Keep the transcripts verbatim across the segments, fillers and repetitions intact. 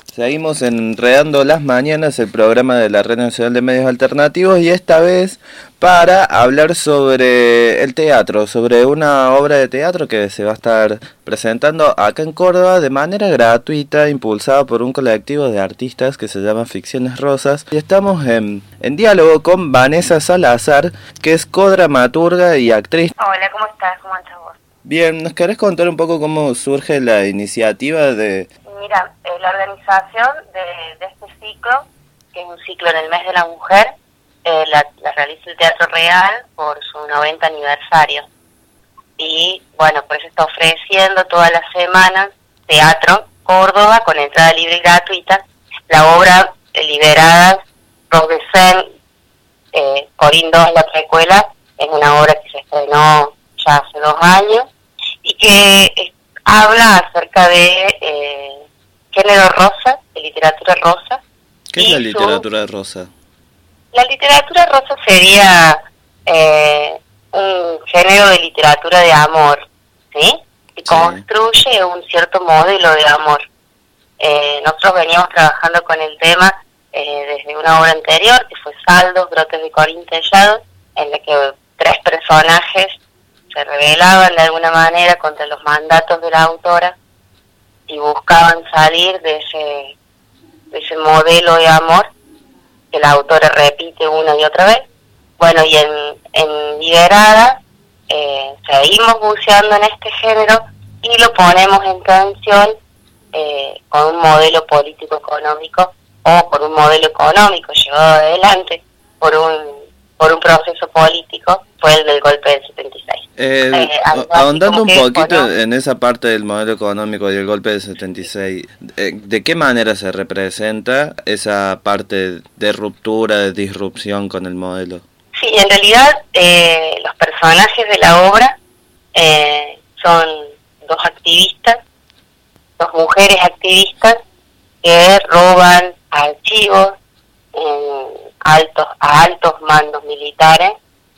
Seguimos enredando las mañanas, el programa de la Red Nacional de Medios Alternativos, y esta vez para hablar sobre el teatro, sobre una obra de teatro que se va a estar presentando acá en Córdoba de manera gratuita, impulsada por un colectivo de artistas que se llama Ficciones Rosas. Y estamos en, en diálogo con Vanessa Salazar, que es codramaturga y actriz. Hola, ¿cómo estás? ¿Cómo estás vos? Bien, ¿nos querés contar un poco cómo surge la iniciativa de...? Mira, eh, la organización de, de este ciclo, que es un ciclo en el mes de la mujer, eh, la, la realiza el Teatro Real por su noventa aniversario. Y bueno, por eso está ofreciendo todas las semanas Teatro Córdoba con entrada libre y gratuita. La obra eh, Liberadas, Robesen, eh, Corín dos, la precuela, es una obra que se estrenó ya hace dos años y que eh, habla acerca de... Eh, género rosa, de literatura rosa. ¿Qué es la literatura su... rosa? La literatura rosa sería eh, un género de literatura de amor, ¿sí? Que sí. Construye un cierto modelo de amor. Eh, nosotros veníamos trabajando con el tema eh, desde una obra anterior, que fue Saldos, Brotes de Corín Tellado, en la que tres personajes se rebelaban de alguna manera contra los mandatos de la autora y buscaban salir de ese de ese modelo de amor que la autora repite una y otra vez. Bueno, y en, en Liberada eh, seguimos buceando en este género y lo ponemos en tensión eh, con un modelo político-económico o con un modelo económico llevado adelante por un por un proceso político, fue el del golpe del setenta y seis. Eh, eh, ahondando un poquito ¿no? en esa parte del modelo económico y el golpe del setenta y seis, eh, ¿de qué manera se representa esa parte de ruptura, de disrupción con el modelo? Sí, en realidad eh, los personajes de la obra eh, son dos activistas, dos mujeres activistas que roban archivos en altos a altos mandos militares,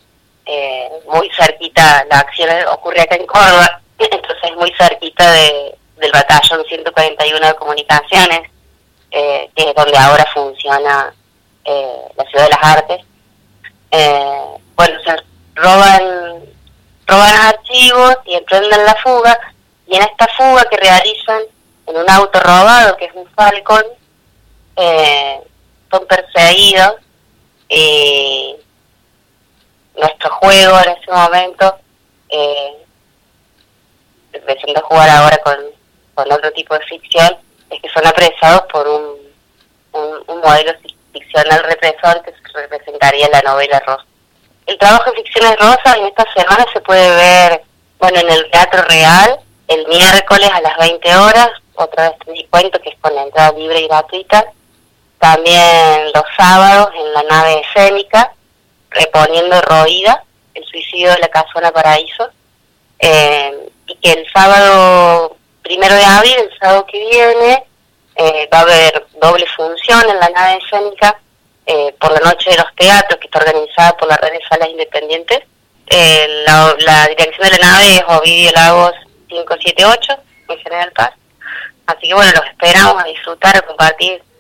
eh, muy cerquita, la acción ocurre acá en Córdoba, entonces muy cerquita de, del batallón ciento cuarenta y uno de comunicaciones, eh, que es donde ahora funciona eh, la Ciudad de las Artes. Eh, bueno, se roban, roban archivos y emprenden la fuga, y en esta fuga que realizan en un auto robado, que es un Falcon, eh, son perseguidos. Y nuestro juego en ese momento, eh, empezando a jugar ahora con, con otro tipo de ficción, es que son apresados por un, un, un modelo ficcional represor que representaría la novela rosa. El trabajo de Ficciones Rosas en esta semana se puede ver, bueno, en el Teatro Real, el miércoles a las veinte horas, otra vez te di cuento que es con la entrada libre y gratuita. También los sábados en la nave escénica, reponiendo Roída, el suicidio de la Casona Paraíso, eh, y que el sábado primero de abril, el sábado que viene, eh, va a haber doble función en la nave escénica eh, por la Noche de los Teatros, que está organizada por la Red de Salas Independientes. Eh, la, la dirección de la nave es Ovidio Lagos quinientos setenta y ocho, en General Paz. Así que bueno, los esperamos a disfrutar, a compartir